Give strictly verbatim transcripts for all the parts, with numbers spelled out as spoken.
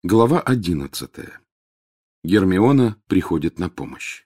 Глава одиннадцатая. Гермиона приходит на помощь.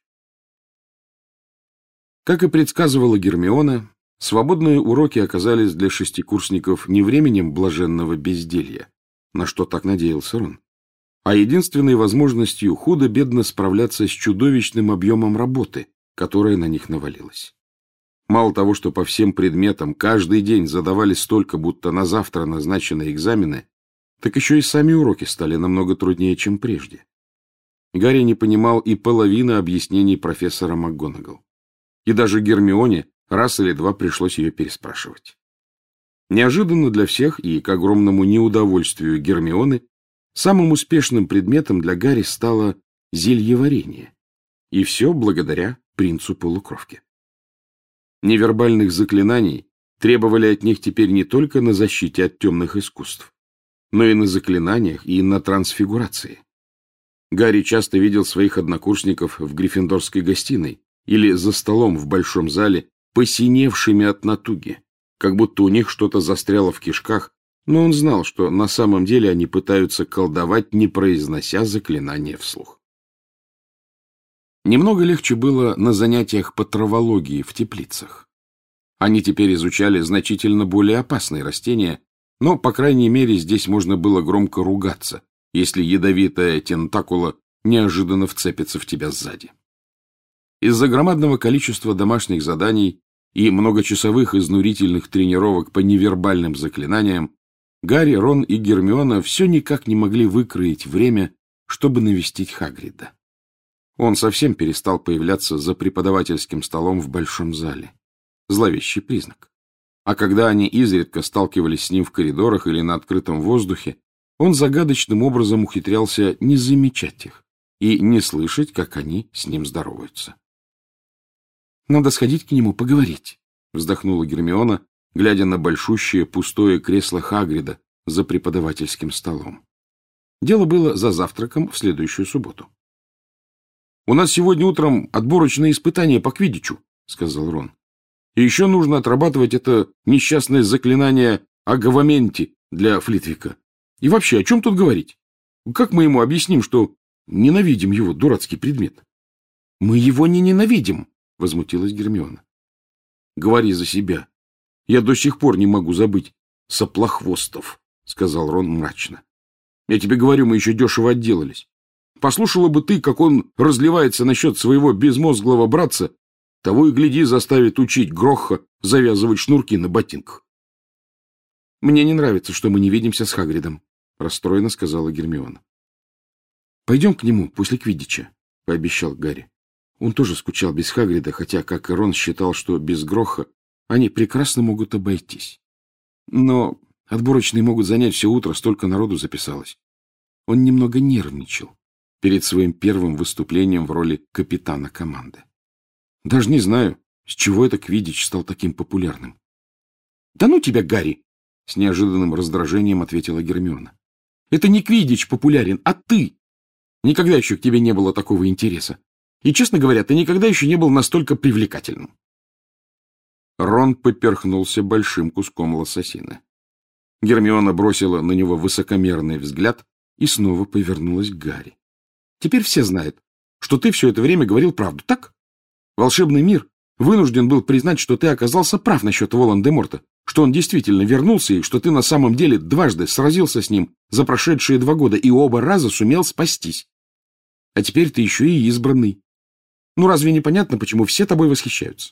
Как и предсказывала Гермиона, свободные уроки оказались для шестикурсников не временем блаженного безделья, на что так надеялся Рон, а единственной возможностью худо-бедно справляться с чудовищным объемом работы, которая на них навалилась. Мало того, что по всем предметам каждый день задавали столько, будто на завтра назначены экзамены, так еще и сами уроки стали намного труднее, чем прежде. Гарри не понимал и половины объяснений профессора МакГонагал. И даже Гермионе раз или два пришлось ее переспрашивать. Неожиданно для всех и к огромному неудовольствию Гермионы самым успешным предметом для Гарри стало зельеварение. И все благодаря принцу-полукровке. Невербальных заклинаний требовали от них теперь не только на защите от темных искусств, но и на заклинаниях, и на трансфигурации. Гарри часто видел своих однокурсников в гриффиндорской гостиной или за столом в большом зале, посиневшими от натуги, как будто у них что-то застряло в кишках, но он знал, что на самом деле они пытаются колдовать, не произнося заклинания вслух. Немного легче было на занятиях по травологии в теплицах. Они теперь изучали значительно более опасные растения, но, по крайней мере, здесь можно было громко ругаться, если ядовитая тентакула неожиданно вцепится в тебя сзади. Из-за громадного количества домашних заданий и многочасовых изнурительных тренировок по невербальным заклинаниям Гарри, Рон и Гермиона все никак не могли выкроить время, чтобы навестить Хагрида. Он совсем перестал появляться за преподавательским столом в большом зале. Зловещий признак. А когда они изредка сталкивались с ним в коридорах или на открытом воздухе, он загадочным образом ухитрялся не замечать их и не слышать, как они с ним здороваются. «Надо сходить к нему, поговорить», — вздохнула Гермиона, глядя на большущее пустое кресло Хагрида за преподавательским столом. Дело было за завтраком в следующую субботу. «У нас сегодня утром отборочные испытания по квиддичу», — сказал Рон. И еще нужно отрабатывать это несчастное заклинание Агаваменти для Флитвика. И вообще, о чем тут говорить? Как мы ему объясним, что ненавидим его дурацкий предмет? — Мы его не ненавидим, — возмутилась Гермиона. — Говори за себя. Я до сих пор не могу забыть соплохвостов, — сказал Рон мрачно. — Я тебе говорю, мы еще дешево отделались. Послушала бы ты, как он разливается насчет своего безмозглого братца, того и гляди заставит учить Грохха завязывать шнурки на ботинках. — Мне не нравится, что мы не видимся с Хагридом, — расстроенно сказала Гермиона. — Пойдем к нему после квиддича, — пообещал Гарри. Он тоже скучал без Хагрида, хотя, как и Рон, считал, что без Грохха они прекрасно могут обойтись. Но отборочные могут занять все утро, столько народу записалось. Он немного нервничал перед своим первым выступлением в роли капитана команды. Даже не знаю, с чего это квиддич стал таким популярным. — Да ну тебя, Гарри! — с неожиданным раздражением ответила Гермиона. — Это не квиддич популярен, а ты! Никогда еще к тебе не было такого интереса. И, честно говоря, ты никогда еще не был настолько привлекательным. Рон поперхнулся большим куском лососины. Гермиона бросила на него высокомерный взгляд и снова повернулась к Гарри. — Теперь все знают, что ты все это время говорил правду, так? Волшебный мир вынужден был признать, что ты оказался прав насчет Волан-де-Морта, что он действительно вернулся и что ты на самом деле дважды сразился с ним за прошедшие два года и оба раза сумел спастись. А теперь ты еще и избранный. Ну разве не понятно, почему все тобой восхищаются?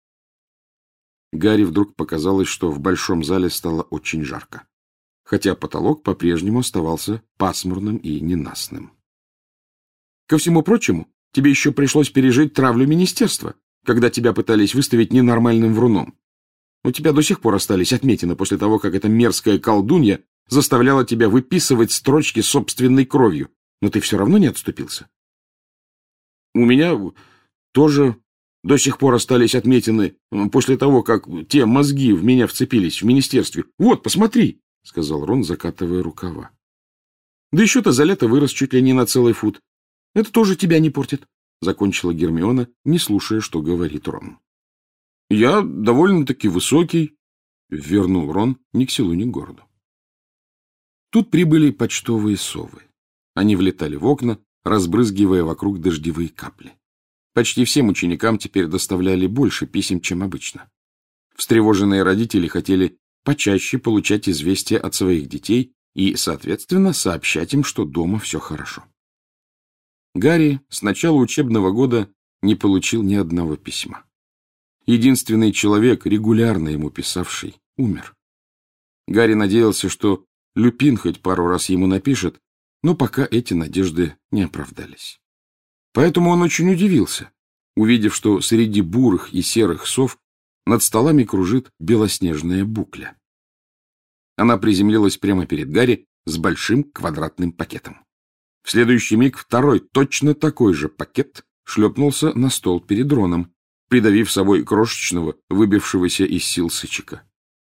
Гарри вдруг показалось, что в большом зале стало очень жарко, хотя потолок по-прежнему оставался пасмурным и ненастным. Ко всему прочему, тебе еще пришлось пережить травлю министерства, когда тебя пытались выставить ненормальным вруном. У тебя до сих пор остались отметины после того, как эта мерзкая колдунья заставляла тебя выписывать строчки собственной кровью, но ты все равно не отступился. У меня тоже до сих пор остались отметины после того, как те мозги в меня вцепились в министерстве. Вот, посмотри, — сказал Рон, закатывая рукава. Да еще ты за лето вырос чуть ли не на целый фут. Это тоже тебя не портит, — закончила Гермиона, не слушая, что говорит Рон. — Я довольно-таки высокий, — вернул Рон ни к селу, ни к городу. Тут прибыли почтовые совы. Они влетали в окна, разбрызгивая вокруг дождевые капли. Почти всем ученикам теперь доставляли больше писем, чем обычно. Встревоженные родители хотели почаще получать известия от своих детей и, соответственно, сообщать им, что дома все хорошо. Гарри с начала учебного года не получил ни одного письма. Единственный человек, регулярно ему писавший, умер. Гарри надеялся, что Люпин хоть пару раз ему напишет, но пока эти надежды не оправдались. Поэтому он очень удивился, увидев, что среди бурых и серых сов над столами кружит белоснежная букля. Она приземлилась прямо перед Гарри с большим квадратным пакетом. В следующий миг второй, точно такой же пакет шлепнулся на стол перед Роном, придавив собой крошечного, выбившегося из сил сычика.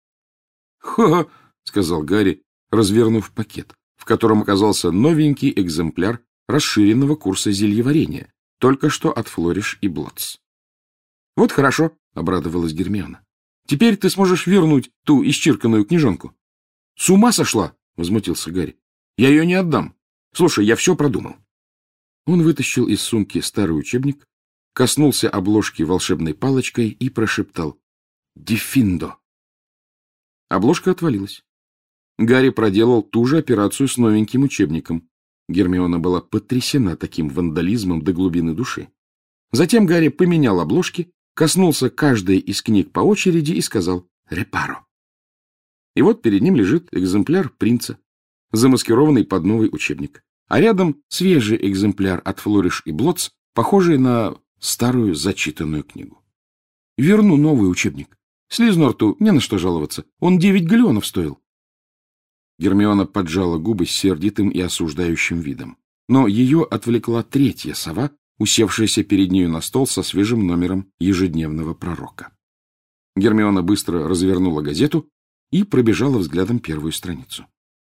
«Ха-ха!» — сказал Гарри, развернув пакет, в котором оказался новенький экземпляр расширенного курса зельеварения, только что от Флориш и Блотс. «Вот хорошо!» — обрадовалась Гермиона. «Теперь ты сможешь вернуть ту исчирканную книжонку». «С ума сошла!» — возмутился Гарри. «Я ее не отдам. Слушай, я все продумал». Он вытащил из сумки старый учебник, коснулся обложки волшебной палочкой и прошептал «Дефиндо». Обложка отвалилась. Гарри проделал ту же операцию с новеньким учебником. Гермиона была потрясена таким вандализмом до глубины души. Затем Гарри поменял обложки, коснулся каждой из книг по очереди и сказал «Репаро». И вот перед ним лежит экземпляр принца, замаскированный под новый учебник, а рядом свежий экземпляр от Флориш и Блотс, похожий на старую зачитанную книгу. «Верну новый учебник. Слизнорту не на что жаловаться. Он девять галлеонов стоил». Гермиона поджала губы с сердитым и осуждающим видом. Но ее отвлекла третья сова, усевшаяся перед нею на стол со свежим номером ежедневного пророка. Гермиона быстро развернула газету и пробежала взглядом первую страницу.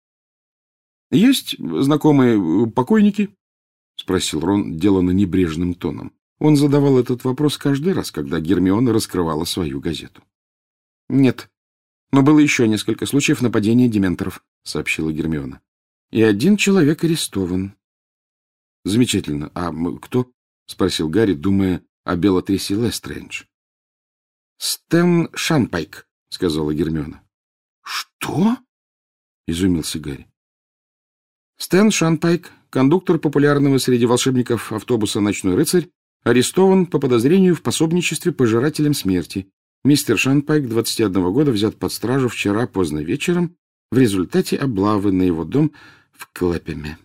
«Есть знакомые покойники?» — спросил Рон, деланно небрежным тоном. Он задавал этот вопрос каждый раз, когда Гермиона раскрывала свою газету. «Нет, но было еще несколько случаев нападения дементоров», — сообщила Гермиона. «И один человек арестован». «Замечательно. А кто?» — спросил Гарри, думая о Белатрисе Лестрейндж. «Стэн Шанпайк», — сказала Гермиона. «Что?» — изумился Гарри. Стэн Шанпайк, кондуктор популярного среди волшебников автобуса «Ночной рыцарь», арестован по подозрению в пособничестве пожирателям смерти. Мистер Шанпайк, двадцати одного года, взят под стражу вчера поздно вечером в результате облавы на его дом в Клэпеме.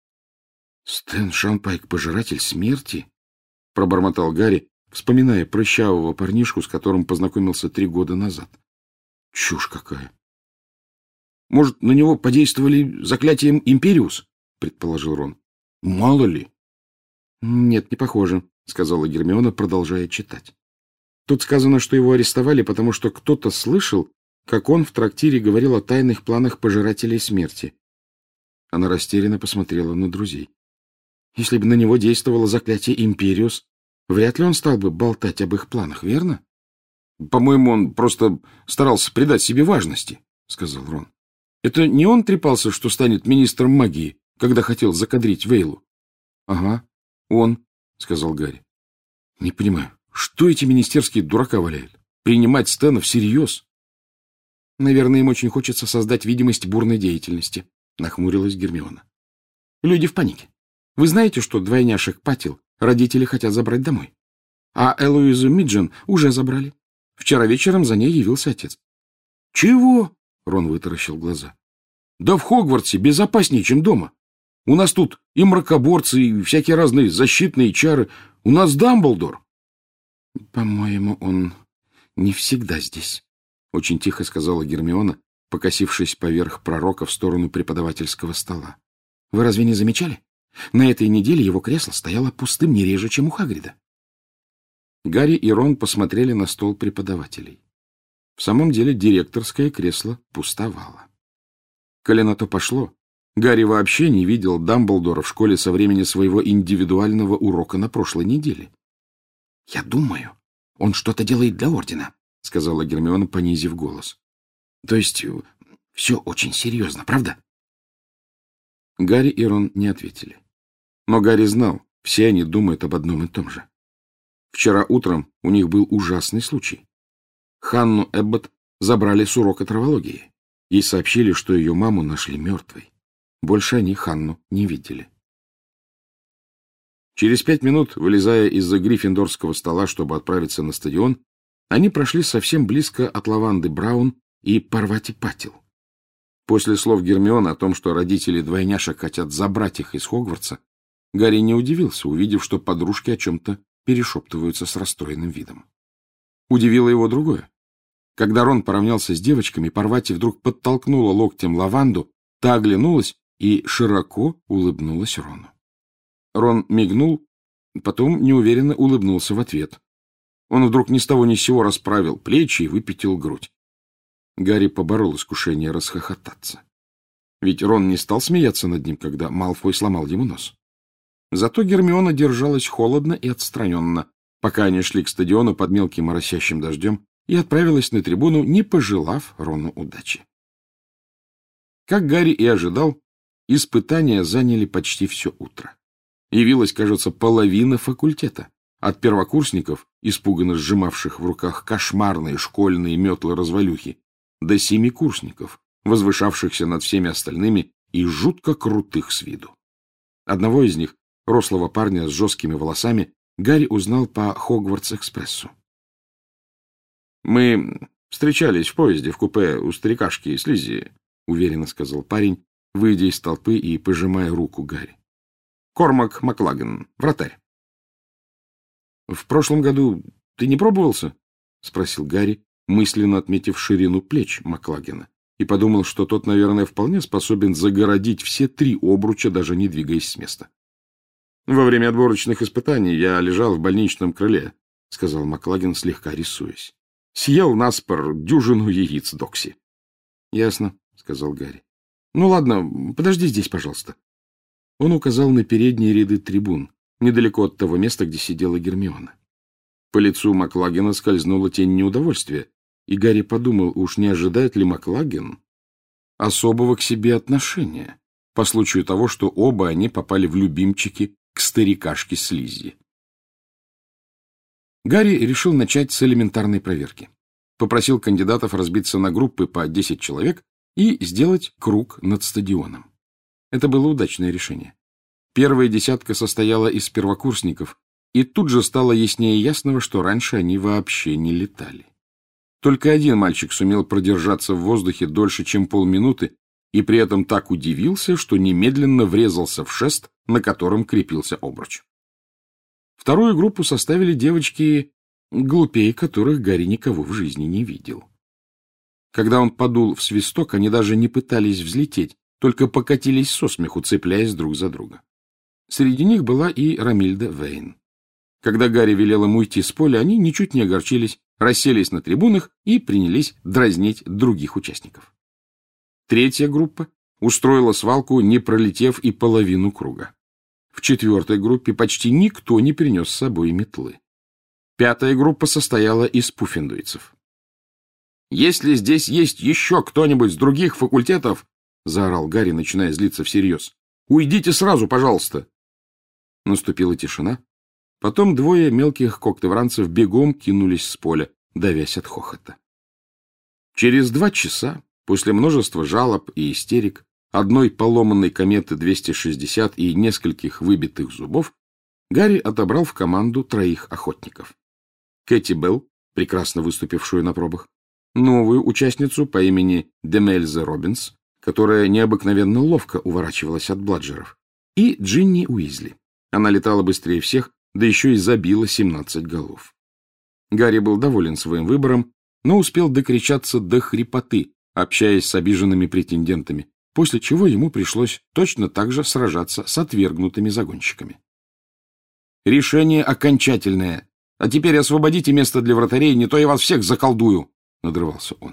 «Стэн Шанпайк, пожиратель смерти?» — пробормотал Гарри, вспоминая прыщавого парнишку, с которым познакомился три года назад. «Чушь какая!» «Может, на него подействовали заклятием Империус?» — предположил Рон. «Мало ли». «Нет, не похоже», — сказала Гермиона, продолжая читать. «Тут сказано, что его арестовали, потому что кто-то слышал, как он в трактире говорил о тайных планах пожирателей смерти». Она растерянно посмотрела на друзей. «Если бы на него действовало заклятие Империус, вряд ли он стал бы болтать об их планах, верно?» «По-моему, он просто старался придать себе важности», — сказал Рон. «Это не он трепался, что станет министром магии, когда хотел закадрить Вейлу?» «Ага, он», — сказал Гарри. «Не понимаю, что эти министерские дурака валяют? Принимать Стэна всерьез?» «Наверное, им очень хочется создать видимость бурной деятельности», — нахмурилась Гермиона. «Люди в панике. Вы знаете, что двойняшек Патил родители хотят забрать домой? А Элоизу Миджен уже забрали. Вчера вечером за ней явился отец». «Чего?» — Рон вытаращил глаза. «Да в Хогвартсе безопаснее, чем дома. У нас тут и мракоборцы, и всякие разные защитные чары. У нас Дамблдор». «По-моему, он не всегда здесь», — очень тихо сказала Гермиона, покосившись поверх пророка в сторону преподавательского стола. «Вы разве не замечали? На этой неделе его кресло стояло пустым не реже, чем у Хагрида». Гарри и Рон посмотрели на стол преподавателей. В самом деле директорское кресло пустовало. Коли на то пошло, Гарри вообще не видел Дамблдора в школе со времени своего индивидуального урока на прошлой неделе. «Я думаю, он что-то делает для Ордена», — сказала Гермиона, понизив голос. «То есть все очень серьезно, правда?» Гарри и Рон не ответили. Но Гарри знал, все они думают об одном и том же. Вчера утром у них был ужасный случай. Ханну Эбботт забрали с урока травологии. Ей сообщили, что ее маму нашли мертвой. Больше они Ханну не видели. Через пять минут, вылезая из-за гриффиндорского стола, чтобы отправиться на стадион, они прошли совсем близко от Лаванды Браун и Парвати Патил. После слов Гермионы о том, что родители двойняшек хотят забрать их из Хогвартса, Гарри не удивился, увидев, что подружки о чем-то перешептываются с расстроенным видом. Удивило его другое. Когда Рон поравнялся с девочками, Парвати вдруг подтолкнула локтем Лаванду, та оглянулась и широко улыбнулась Рону. Рон мигнул, потом неуверенно улыбнулся в ответ. Он вдруг ни с того ни с сего расправил плечи и выпятил грудь. Гарри поборол искушение расхохотаться. Ведь Рон не стал смеяться над ним, когда Малфой сломал ему нос. Зато Гермиона держалась холодно и отстраненно, пока они шли к стадиону под мелким моросящим дождем, и отправилась на трибуну, не пожелав Рону удачи. Как Гарри и ожидал, испытания заняли почти все утро. Явилась, кажется, половина факультета. От первокурсников, испуганно сжимавших в руках кошмарные школьные метлы-развалюхи, до семикурсников, возвышавшихся над всеми остальными и жутко крутых с виду. Одного из них, рослого парня с жесткими волосами, Гарри узнал по Хогвартс-экспрессу. «Мы встречались в поезде в купе у старикашки Слиззи», — уверенно сказал парень, выйдя из толпы и пожимая руку Гарри. «Кормак Маклаген, вратарь». «В прошлом году ты не пробовался?» — спросил Гарри, мысленно отметив ширину плеч Маклагена, и подумал, что тот, наверное, вполне способен загородить все три обруча, даже не двигаясь с места. «Во время отборочных испытаний я лежал в больничном крыле», — сказал Маклаген, слегка рисуясь. «Съел наспор дюжину яиц Докси». «Ясно», — сказал Гарри. «Ну ладно, подожди здесь, пожалуйста». Он указал на передние ряды трибун, недалеко от того места, где сидела Гермиона. По лицу Маклагена скользнула тень неудовольствия, и Гарри подумал, уж не ожидает ли Маклаген особого к себе отношения по случаю того, что оба они попали в любимчики к старикашке Слиззи. Гарри решил начать с элементарной проверки. Попросил кандидатов разбиться на группы по десять человек и сделать круг над стадионом. Это было удачное решение. Первая десятка состояла из первокурсников, и тут же стало яснее ясного, что раньше они вообще не летали. Только один мальчик сумел продержаться в воздухе дольше, чем полминуты, и при этом так удивился, что немедленно врезался в шест, на котором крепился обруч. Вторую группу составили девочки, глупее которых Гарри никого в жизни не видел. Когда он подул в свисток, они даже не пытались взлететь, только покатились со смеху, цепляясь друг за друга. Среди них была и Ромильда Вейн. Когда Гарри велел им уйти с поля, они ничуть не огорчились, расселись на трибунах и принялись дразнить других участников. Третья группа устроила свалку, не пролетев и половину круга. В четвертой группе почти никто не принес с собой метлы. Пятая группа состояла из пуффендуйцев. «Если здесь есть еще кто-нибудь с других факультетов, — заорал Гарри, начиная злиться всерьез, — уйдите сразу, пожалуйста!» Наступила тишина. Потом двое мелких когтевранцев бегом кинулись с поля, давясь от хохота. Через два часа, после множества жалоб и истерик, одной поломанной кометы двести шестьдесят и нескольких выбитых зубов, Гарри отобрал в команду троих охотников. Кэти Белл, прекрасно выступившую на пробах, новую участницу по имени Демельзе Робинс, которая необыкновенно ловко уворачивалась от бладжеров, и Джинни Уизли. Она летала быстрее всех, да еще и забила семнадцать голов. Гарри был доволен своим выбором, но успел докричаться до хрипоты, общаясь с обиженными претендентами, после чего ему пришлось точно так же сражаться с отвергнутыми загонщиками. «Решение окончательное. А теперь освободите место для вратарей, не то я вас всех заколдую!» — надрывался он.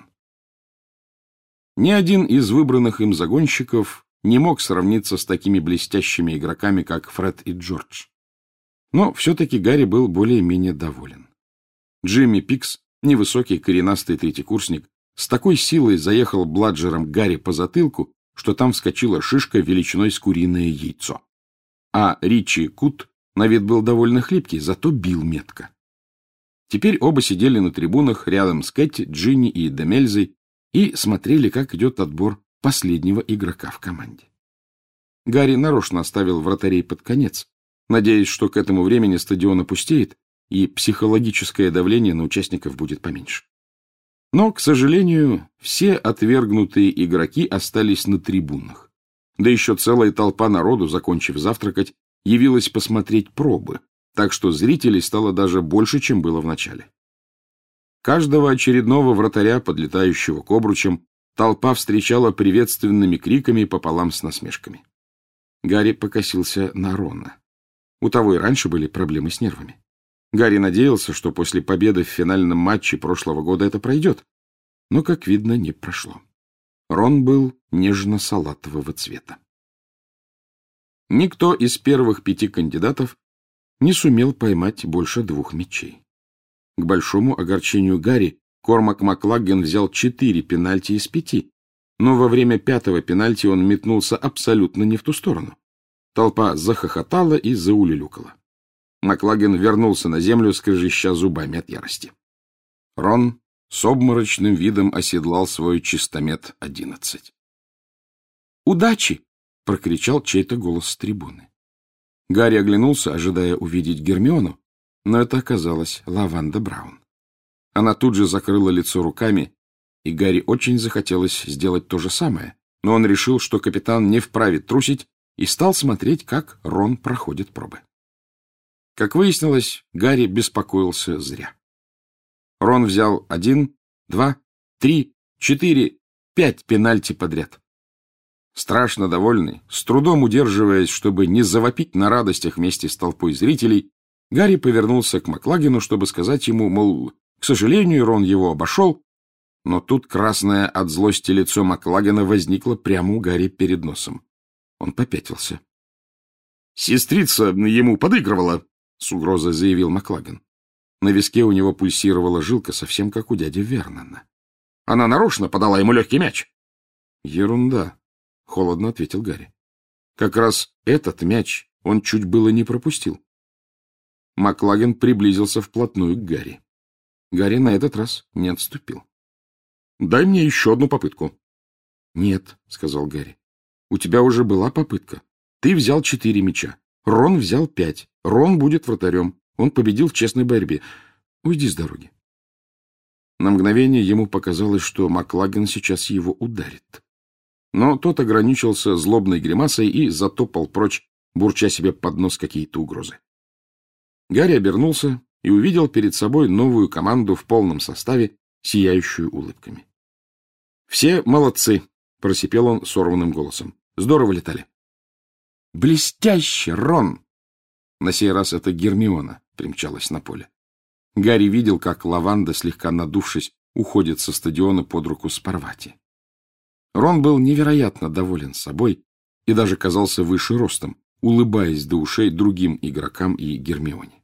Ни один из выбранных им загонщиков не мог сравниться с такими блестящими игроками, как Фред и Джордж. Но все-таки Гарри был более-менее доволен. Джимми Пикс, невысокий коренастый третьекурсник, с такой силой заехал бладжером Гарри по затылку, что там вскочила шишка величиной с куриное яйцо. А Ричи Кут на вид был довольно хлипкий, зато бил метко. Теперь оба сидели на трибунах рядом с Кэти, Джинни и Демельзой и смотрели, как идет отбор последнего игрока в команде. Гарри нарочно оставил вратарей под конец, надеясь, что к этому времени стадион опустеет и психологическое давление на участников будет поменьше. Но, к сожалению, все отвергнутые игроки остались на трибунах. Да еще целая толпа народу, закончив завтракать, явилась посмотреть пробы, так что зрителей стало даже больше, чем было в начале. Каждого очередного вратаря, подлетающего к обручам, толпа встречала приветственными криками пополам с насмешками. Гарри покосился на Рона. У того и раньше были проблемы с нервами. Гарри надеялся, что после победы в финальном матче прошлого года это пройдет, но, как видно, не прошло. Рон был нежно-салатового цвета. Никто из первых пяти кандидатов не сумел поймать больше двух мячей. К большому огорчению Гарри Кормак Маклаген взял четыре пенальти из пяти, но во время пятого пенальти он метнулся абсолютно не в ту сторону. Толпа захохотала и заулюлюкала. Маклаген вернулся на землю, скрежеща зубами от ярости. Рон с обморочным видом оседлал свой чистомет одиннадцать. «Удачи!» — прокричал чей-то голос с трибуны. Гарри оглянулся, ожидая увидеть Гермиону, но это оказалась Лаванда Браун. Она тут же закрыла лицо руками, и Гарри очень захотелось сделать то же самое, но он решил, что капитан не вправе трусить, и стал смотреть, как Рон проходит пробы. Как выяснилось, Гарри беспокоился зря. Рон взял один, два, три, четыре, пять пенальти подряд. Страшно довольный, с трудом удерживаясь, чтобы не завопить на радостях вместе с толпой зрителей, Гарри повернулся к Маклагену, чтобы сказать ему, мол, к сожалению, Рон его обошел, но тут красное от злости лицо Маклагена возникло прямо у Гарри перед носом. Он попятился. «Сестрица ему подыгрывала», — с угрозой заявил Маклаген. На виске у него пульсировала жилка, совсем как у дяди Вернона. «Она нарочно подала ему легкий мяч». «Ерунда», — холодно ответил Гарри. «Как раз этот мяч он чуть было не пропустил». Маклаген приблизился вплотную к Гарри. Гарри на этот раз не отступил. «Дай мне еще одну попытку». «Нет», — сказал Гарри. «У тебя уже была попытка. Ты взял четыре мяча. Рон взял пять. Рон будет вратарем. Он победил в честной борьбе. Уйди с дороги». На мгновение ему показалось, что Маклаген сейчас его ударит. Но тот ограничился злобной гримасой и затопал прочь, бурча себе под нос какие-то угрозы. Гарри обернулся и увидел перед собой новую команду в полном составе, сияющую улыбками. «Все молодцы!» — просипел он сорванным голосом. «Здорово летали!» «Блестяще, Рон!» На сей раз это Гермиона примчалась на поле. Гарри видел, как Лаванда, слегка надувшись, уходит со стадиона под руку с Парвати. Рон был невероятно доволен собой и даже казался выше ростом, улыбаясь до ушей другим игрокам и Гермионе.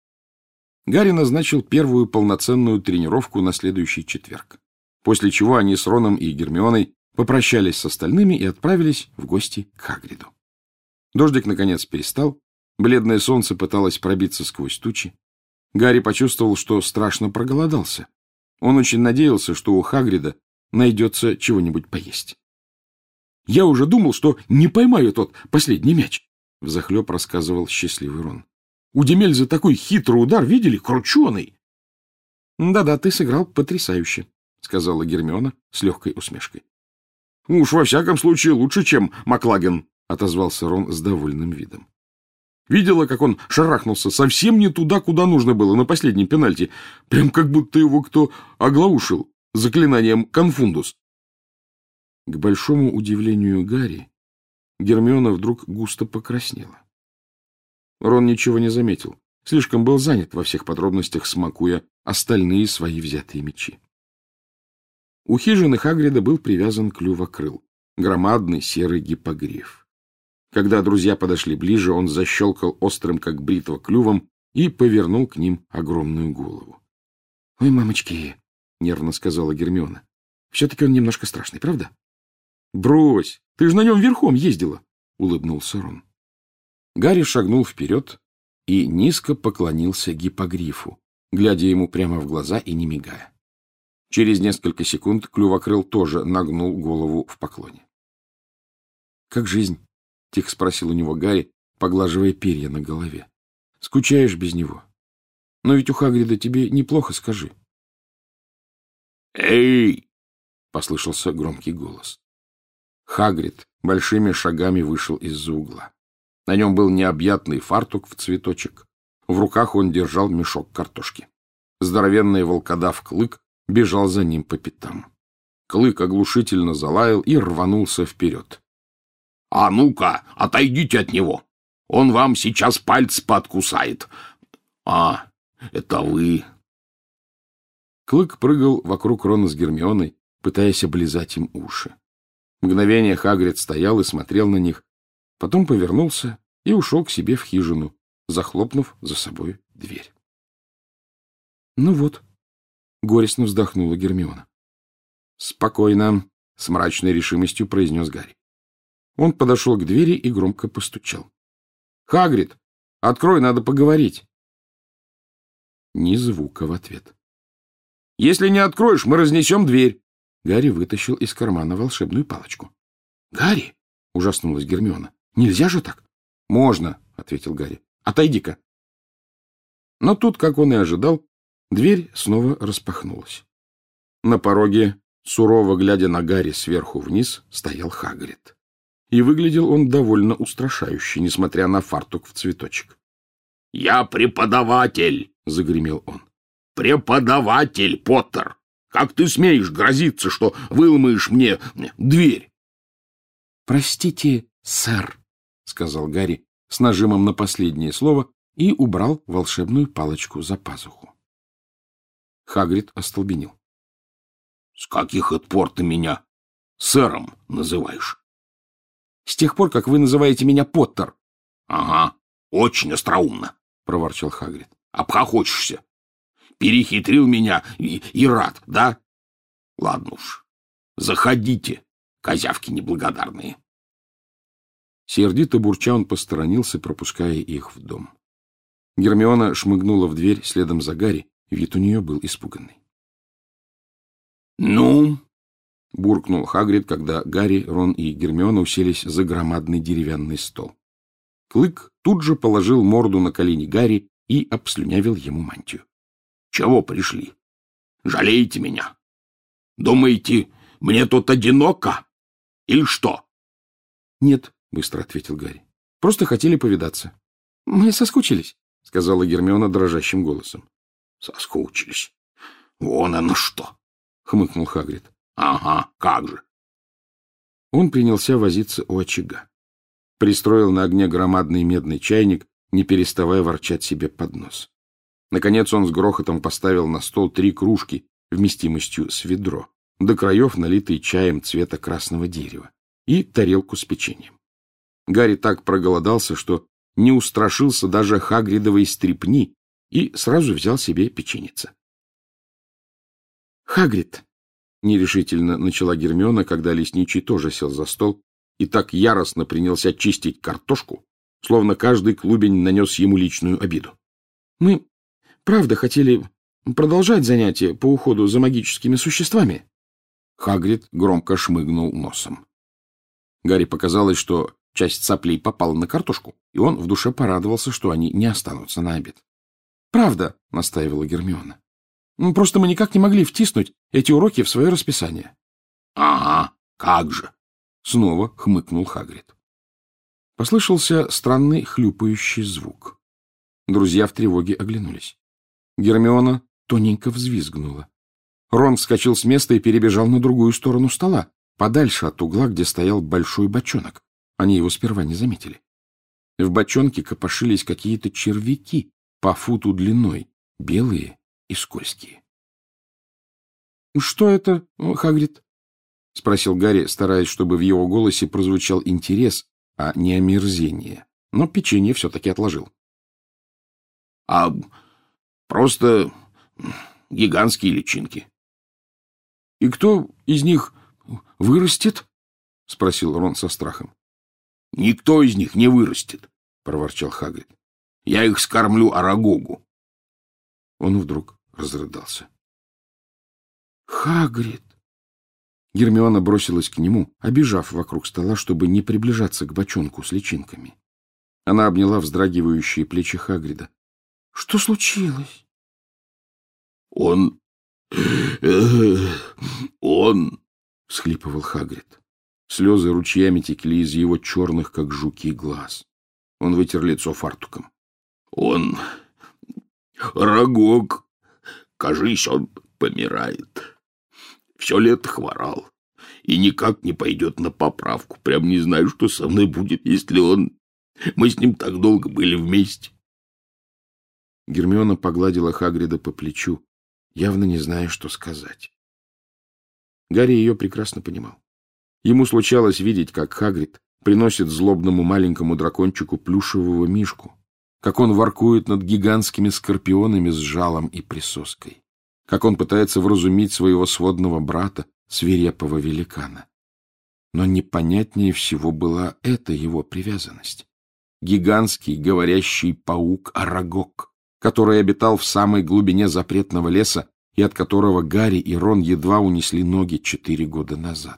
Гарри назначил первую полноценную тренировку на следующий четверг, после чего они с Роном и Гермионой попрощались с остальными и отправились в гости к Хагриду. Дождик, наконец, перестал, бледное солнце пыталось пробиться сквозь тучи. Гарри почувствовал, что страшно проголодался. Он очень надеялся, что у Хагрида найдется чего-нибудь поесть. «Я уже думал, что не поймаю тот последний мяч», — взахлеб рассказывал счастливый Рон. «У Демельзы такой хитрый удар, видели? Крученый!» «Да-да, ты сыграл потрясающе», — сказала Гермиона с легкой усмешкой. «Уж во всяком случае лучше, чем Маклаген», — отозвался Рон с довольным видом. «Видела, как он шарахнулся совсем не туда, куда нужно было на последнем пенальти, прям как будто его кто оглаушил заклинанием «Конфундус». К большому удивлению Гарри, Гермиона вдруг густо покраснела. Рон ничего не заметил, слишком был занят во всех подробностях, смакуя остальные свои взятые мячи. У хижины Хагрида был привязан клювокрыл, громадный серый гиппогриф. Когда друзья подошли ближе, он защелкал острым, как бритва, клювом и повернул к ним огромную голову. — Ой, мамочки! — нервно сказала Гермиона. — Все-таки он немножко страшный, правда? Брось, ты же на нем верхом ездила, — улыбнулся Рон. Гарри шагнул вперед и низко поклонился гиппогрифу, глядя ему прямо в глаза и не мигая. Через несколько секунд Клювокрыл тоже нагнул голову в поклоне. — Как жизнь? — тихо спросил у него Гарри, поглаживая перья на голове. — Скучаешь без него? Но ведь у Хагрида тебе неплохо, скажи. — Эй! — послышался громкий голос. Хагрид большими шагами вышел из-за угла. На нем был необъятный фартук в цветочек. В руках он держал мешок картошки. Здоровенный волкодав Клык бежал за ним по пятам. Клык оглушительно залаял и рванулся вперед. — А ну-ка, отойдите от него! Он вам сейчас пальцы подкусает. — А, это вы... Клык прыгал вокруг Рона с Гермионой, пытаясь облизать им уши. Мгновение Хагрид стоял и смотрел на них, потом повернулся и ушел к себе в хижину, захлопнув за собой дверь. — Ну вот, — горестно вздохнула Гермиона. — Спокойно, — с мрачной решимостью произнес Гарри. Он подошел к двери и громко постучал. — Хагрид, открой, надо поговорить. Ни звука в ответ. — Если не откроешь, мы разнесем дверь. Гарри вытащил из кармана волшебную палочку. — Гарри! — ужаснулась Гермиона. — Нельзя же так? — Можно, — ответил Гарри. — Отойди-ка. Но тут, как он и ожидал, дверь снова распахнулась. На пороге, сурово глядя на Гарри сверху вниз, стоял Хагрид. И выглядел он довольно устрашающе, несмотря на фартук в цветочек. — Я преподаватель! — загремел он. — Преподаватель, Поттер! Как ты смеешь грозиться, что выломаешь мне дверь? — Простите, сэр, — сказал Гарри с нажимом на последнее слово и убрал волшебную палочку за пазуху. Хагрид остолбенел. — С каких это пор ты меня сэром называешь? — С тех пор, как вы называете меня Поттер. — Ага, очень остроумно, — проворчал Хагрид. — Обхохочешься. Перехитрил меня и, и рад, да? Ладно уж, заходите, козявки неблагодарные. Сердито бурча он посторонился, пропуская их в дом. Гермиона шмыгнула в дверь следом за Гарри, вид у нее был испуганный. — Ну? — буркнул Хагрид, когда Гарри, Рон и Гермиона уселись за громадный деревянный стол. Клык тут же положил морду на колени Гарри и обслюнявил ему мантию. — Чего пришли? Жалеете меня? Думаете, мне тут одиноко? Или что? — Нет, — быстро ответил Гарри. — Просто хотели повидаться. — Мы соскучились, — сказала Гермиона дрожащим голосом. — Соскучились. Вон оно что! — хмыкнул Хагрид. — Ага, как же! Он принялся возиться у очага. Пристроил на огне громадный медный чайник, не переставая ворчать себе под нос. Наконец он с грохотом поставил на стол три кружки вместимостью с ведро, до краев налитые чаем цвета красного дерева, и тарелку с печеньем. Гарри так проголодался, что не устрашился даже Хагридовой стрипни и сразу взял себе печеница. — Хагрид! — нерешительно начала Гермиона, когда лесничий тоже сел за стол и так яростно принялся чистить картошку, словно каждый клубень нанес ему личную обиду. — Мы... правда хотели продолжать занятия по уходу за магическими существами? Хагрид громко шмыгнул носом. Гарри показалось, что часть соплей попала на картошку, и он в душе порадовался, что они не останутся на обед. — Правда, — настаивала Гермиона. — Просто мы никак не могли втиснуть эти уроки в свое расписание. — Ага, как же! — снова хмыкнул Хагрид. Послышался странный хлюпающий звук. Друзья в тревоге оглянулись. Гермиона тоненько взвизгнула. Рон вскочил с места и перебежал на другую сторону стола, подальше от угла, где стоял большой бочонок. Они его сперва не заметили. В бочонке копошились какие-то червяки по футу длиной, белые и скользкие. — Что это, Хагрид? — спросил Гарри, стараясь, чтобы в его голосе прозвучал интерес, а не омерзение. Но печенье все-таки отложил. — А просто гигантские личинки. — И кто из них вырастет? — спросил Рон со страхом. — Никто из них не вырастет, — проворчал Хагрид. — Я их скормлю Арагогу. Он вдруг разрыдался. — Хагрид! Гермиона бросилась к нему, обежав вокруг стола, чтобы не приближаться к бочонку с личинками. Она обняла вздрагивающие плечи Хагрида. — Что случилось? — Он... он... — всхлипывал Хагрид. Слезы ручьями текли из его черных, как жуки, глаз. Он вытер лицо фартуком. — Он... Рогог. Кажись, он помирает. Все лето хворал. И никак не пойдет на поправку. Прям не знаю, что со мной будет, если он... Мы с ним так долго были вместе. Гермиона погладила Хагрида по плечу, явно не зная, что сказать. Гарри ее прекрасно понимал. Ему случалось видеть, как Хагрид приносит злобному маленькому дракончику плюшевого мишку, как он воркует над гигантскими скорпионами с жалом и присоской, как он пытается вразумить своего сводного брата, свирепого великана. Но непонятнее всего была эта его привязанность. Гигантский говорящий паук Арагог, который обитал в самой глубине запретного леса и от которого Гарри и Рон едва унесли ноги четыре года назад.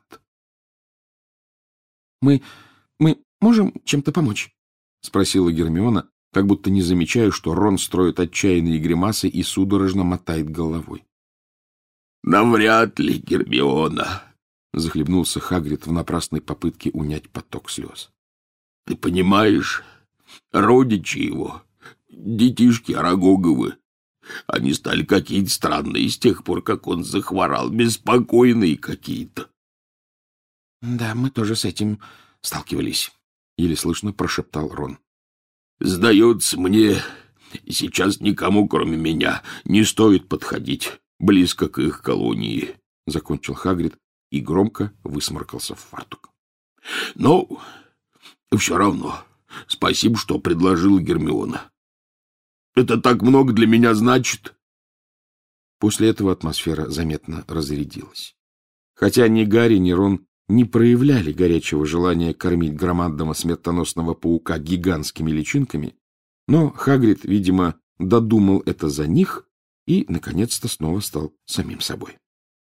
— Мы... мы можем чем-то помочь? — спросила Гермиона, как будто не замечая, что Рон строит отчаянные гримасы и судорожно мотает головой. — Навряд ли, Гермиона, — захлебнулся Хагрид в напрасной попытке унять поток слез. — Ты понимаешь, родичи его, детишки Арагоговы, они стали какие-то странные с тех пор, как он захворал, беспокойные какие-то. — Да, мы тоже с этим сталкивались, — еле слышно прошептал Рон. — Сдается мне, сейчас никому, кроме меня, не стоит подходить близко к их колонии, — закончил Хагрид и громко высморкался в фартук. — Но все равно спасибо, что предложила Гермиона. Это так много для меня значит. После этого атмосфера заметно разрядилась. Хотя ни Гарри, ни Рон не проявляли горячего желания кормить громадного смертоносного паука гигантскими личинками, но Хагрид, видимо, додумал это за них и, наконец-то, снова стал самим собой.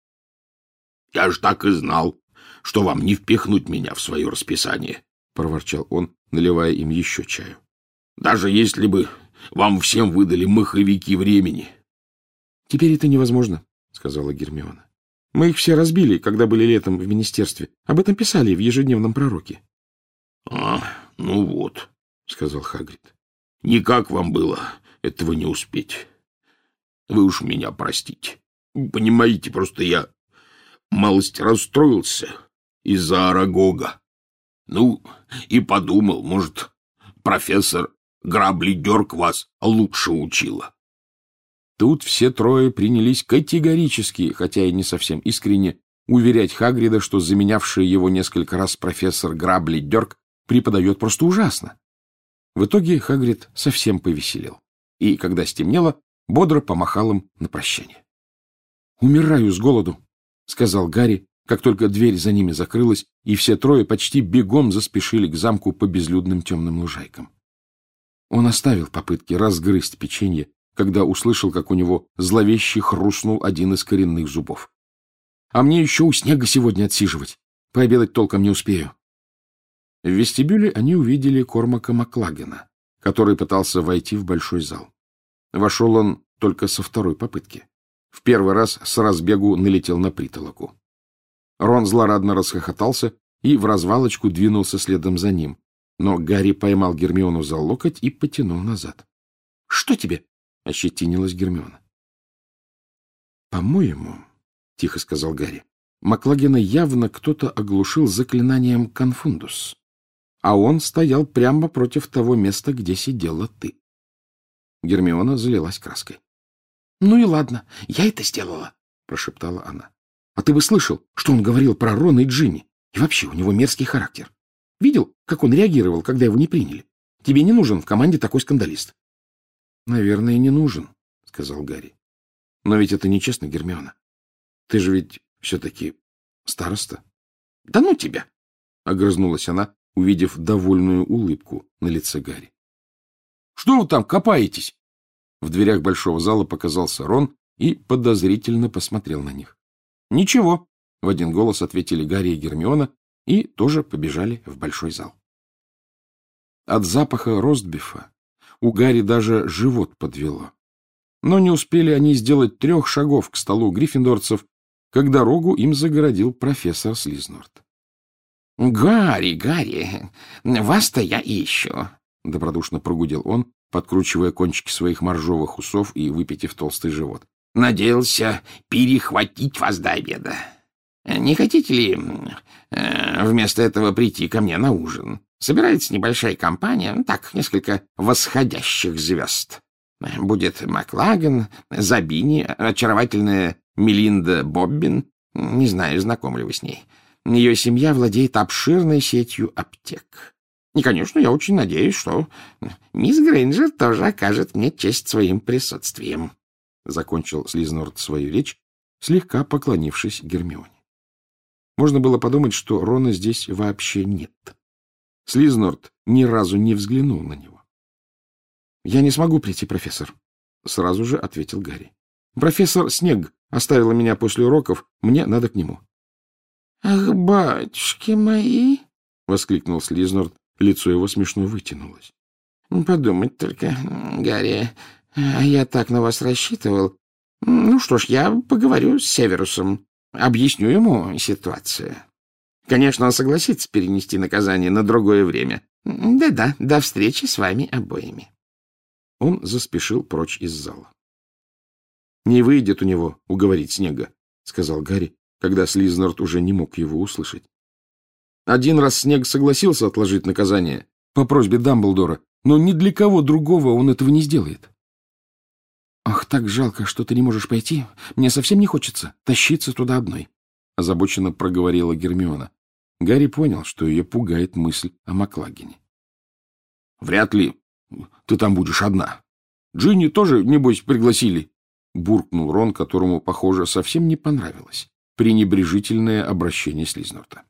— Я ж так и знал, что вам не впихнуть меня в свое расписание, — проворчал он, наливая им еще чаю. — Даже если бы вам всем выдали маховики времени. — Теперь это невозможно, — сказала Гермиона. — Мы их все разбили, когда были летом в министерстве. Об этом писали в ежедневном пророке. — А, ну вот, — сказал Хагрид. — Никак вам было этого не успеть. Вы уж меня простите. Понимаете, просто я малость расстроился из-за Арагога. Ну, и подумал, может, профессор Грабли-Дёрк вас лучше учила. Тут все трое принялись категорически, хотя и не совсем искренне, уверять Хагрида, что заменявший его несколько раз профессор Грабли-Дёрк преподает просто ужасно. В итоге Хагрид совсем повеселел, и, когда стемнело, бодро помахал им на прощание. — Умираю с голоду, — сказал Гарри, как только дверь за ними закрылась, и все трое почти бегом заспешили к замку по безлюдным темным лужайкам. Он оставил попытки разгрызть печенье, когда услышал, как у него зловеще хрустнул один из коренных зубов. — А мне еще у снега сегодня отсиживать. Пообедать толком не успею. В вестибюле они увидели Кормака Маклагена, который пытался войти в большой зал. Вошел он только со второй попытки. В первый раз с разбегу налетел на притолоку. Рон злорадно расхохотался и в развалочку двинулся следом за ним, но Гарри поймал Гермиону за локоть и потянул назад. — Что тебе? — ощетинилась Гермиона. — По-моему, — тихо сказал Гарри, — Маклагена явно кто-то оглушил заклинанием «Конфундус», а он стоял прямо против того места, где сидела ты. Гермиона залилась краской. — Ну и ладно, я это сделала, — прошептала она. — А ты бы слышал, что он говорил про Рона и Джинни? И вообще у него мерзкий характер. Видел, как он реагировал, когда его не приняли? Тебе не нужен в команде такой скандалист. — Наверное, не нужен, — сказал Гарри. — Но ведь это нечестно, Гермиона. Ты же ведь все-таки староста. — Да ну тебя! — огрызнулась она, увидев довольную улыбку на лице Гарри. — Что вы там копаетесь? В дверях большого зала показался Рон и подозрительно посмотрел на них. — Ничего, — в один голос ответили Гарри и Гермиона и тоже побежали в большой зал. От запаха ростбифа у Гарри даже живот подвело. Но не успели они сделать трех шагов к столу гриффиндорцев, как дорогу им загородил профессор Слизнорт. — Гарри, Гарри, вас-то я ищу, — добродушно прогудел он, подкручивая кончики своих моржовых усов и выпитив толстый живот. — Надеялся перехватить вас до обеда. Не хотите ли э, вместо этого прийти ко мне на ужин? Собирается небольшая компания, так, несколько восходящих звезд. Будет Маклаган, Забини, очаровательная Мелинда Боббин. Не знаю, знакомы ли вы с ней. Ее семья владеет обширной сетью аптек. И, конечно, я очень надеюсь, что мисс Грейнджер тоже окажет мне честь своим присутствием. Закончил Слизнорт свою речь, слегка поклонившись Гермионе. Можно было подумать, что Рона здесь вообще нет. Слизнорт ни разу не взглянул на него. — Я не смогу прийти, профессор, — сразу же ответил Гарри. — Профессор Снег оставила меня после уроков, мне надо к нему. — Ах, батюшки мои! — воскликнул Слизнорт, лицо его смешно вытянулось. — Подумать только, Гарри, а я так на вас рассчитывал. Ну что ж, я поговорю с Северусом, объясню ему ситуацию. Конечно, он согласится перенести наказание на другое время. Да-да, до встречи с вами обоими. Он заспешил прочь из зала. — Не выйдет у него уговорить Снега, — сказал Гарри, когда Слизнорт уже не мог его услышать. Один раз Снег согласился отложить наказание по просьбе Дамблдора, но ни для кого другого он этого не сделает. — Ах, так жалко, что ты не можешь пойти. Мне совсем не хочется тащиться туда одной, — озабоченно проговорила Гермиона. Гарри понял, что ее пугает мысль о Маклагене. — Вряд ли ты там будешь одна. Джинни тоже, небось, пригласили, — буркнул Рон, которому, похоже, совсем не понравилось пренебрежительное обращение Слизнорта.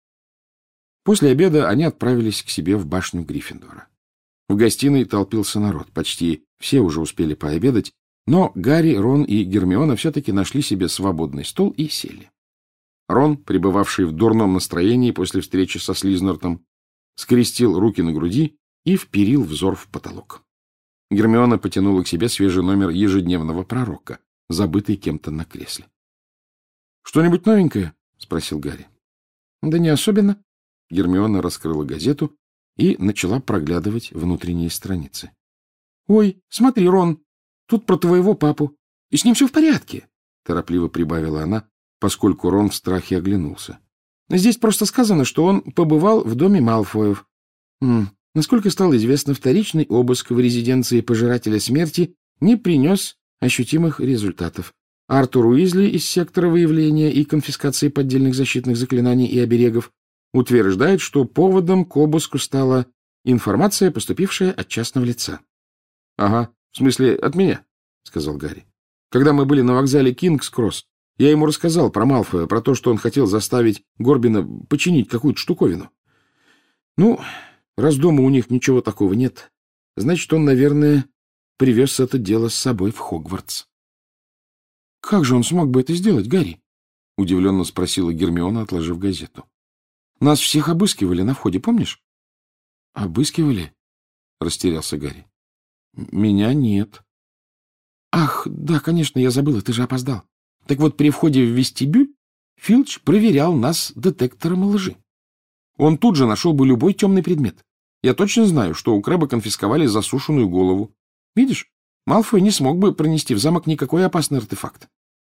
После обеда они отправились к себе в башню Гриффиндора. В гостиной толпился народ, почти все уже успели пообедать, но Гарри, Рон и Гермиона все-таки нашли себе свободный стол и сели. Рон, пребывавший в дурном настроении после встречи со Слизнортом, скрестил руки на груди и вперил взор в потолок. Гермиона потянула к себе свежий номер ежедневного пророка, забытый кем-то на кресле. — Что-нибудь новенькое? — спросил Гарри. — Да не особенно. Гермиона раскрыла газету и начала проглядывать внутренние страницы. — Ой, смотри, Рон, тут про твоего папу. И с ним все в порядке, — торопливо прибавила она, поскольку Рон в страхе оглянулся. Здесь просто сказано, что он побывал в доме Малфоев. М-м, насколько стало известно, вторичный обыск в резиденции Пожирателя Смерти не принес ощутимых результатов. Артур Уизли из сектора выявления и конфискации поддельных защитных заклинаний и оберегов утверждает, что поводом к обыску стала информация, поступившая от частного лица. — Ага, в смысле, от меня, — сказал Гарри. — Когда мы были на вокзале Кингс-Кросс, я ему рассказал про Малфоя, про то, что он хотел заставить Горбина починить какую-то штуковину. Ну, раз дома у них ничего такого нет, значит, он, наверное, привез это дело с собой в Хогвартс. — Как же он смог бы это сделать, Гарри? — удивленно спросила Гермиона, отложив газету. — Нас всех обыскивали на входе, помнишь? — Обыскивали? — растерялся Гарри. — Меня нет. — Ах, да, конечно, я забыла, ты же опоздал. Так вот, при входе в вестибюль Филч проверял нас детектором лжи. Он тут же нашел бы любой темный предмет. Я точно знаю, что у Крэба конфисковали засушенную голову. Видишь, Малфой не смог бы пронести в замок никакой опасный артефакт.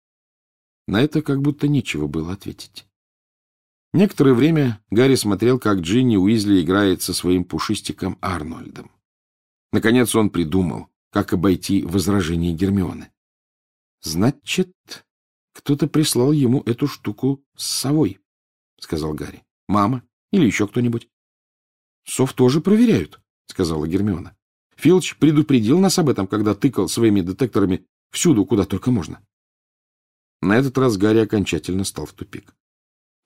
На это как будто нечего было ответить. Некоторое время Гарри смотрел, как Джинни Уизли играет со своим пушистиком Арнольдом. Наконец он придумал, как обойти возражение Гермионы. Значит, кто-то прислал ему эту штуку с совой, — сказал Гарри. — Мама или еще кто-нибудь. — Сов тоже проверяют, — сказала Гермиона. Филч предупредил нас об этом, когда тыкал своими детекторами всюду, куда только можно. На этот раз Гарри окончательно стал в тупик.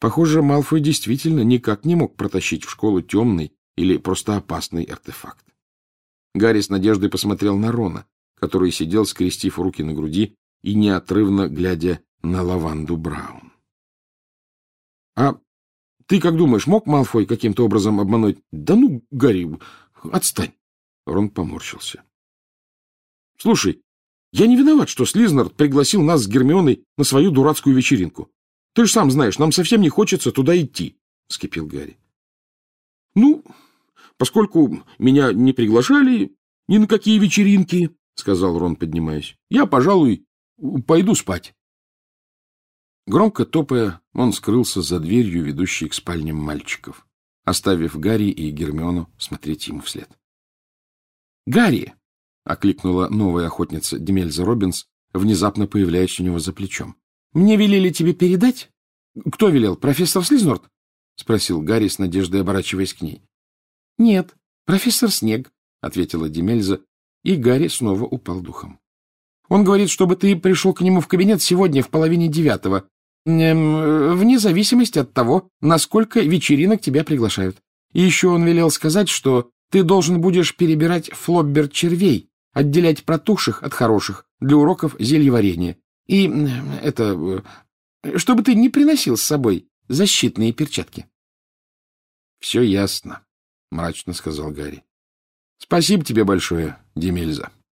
Похоже, Малфой действительно никак не мог протащить в школу темный или просто опасный артефакт. Гарри с надеждой посмотрел на Рона, который сидел, скрестив руки на груди и неотрывно глядя на Лаванду Браун. — А ты как думаешь, мог Малфой каким-то образом обмануть? — Да ну, Гарри, отстань! Рон поморщился. — Слушай, я не виноват, что Слизнард пригласил нас с Гермионой на свою дурацкую вечеринку. Ты же сам знаешь, нам совсем не хочется туда идти, — вскипел Гарри. — Ну, поскольку меня не приглашали ни на какие вечеринки, — сказал Рон, поднимаясь, — я, пожалуй, пойду спать. Громко топая, он скрылся за дверью, ведущей к спальням мальчиков, оставив Гарри и Гермиону смотреть ему вслед. — Гарри! — окликнула новая охотница Демельза Робинс, внезапно появляясь у него за плечом. — Мне велели тебе передать? — Кто велел? Профессор Слизнорд? — спросил Гарри с надеждой, оборачиваясь к ней. — Нет, профессор Снег, — ответила Демельза, и Гарри снова упал духом. — Он говорит, чтобы ты пришел к нему в кабинет сегодня в половине девятого, эм, вне зависимости от того, насколько вечеринок тебя приглашают. И еще он велел сказать, что ты должен будешь перебирать флоббер червей, отделять протухших от хороших для уроков зельеварения. И это... чтобы ты не приносил с собой защитные перчатки. — Все ясно, — мрачно сказал Гарри. — Спасибо тебе большое, Демельза.